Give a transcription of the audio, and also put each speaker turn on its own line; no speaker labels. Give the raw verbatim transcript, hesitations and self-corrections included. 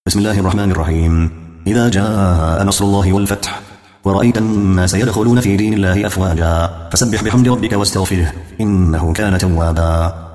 بسم الله الرحمن الرحيم. إذا جاء نصر الله والفتح ورأيت الناس يدخلون في دين الله أفواجا فسبح بحمد ربك واستغفره إنه كان توابا.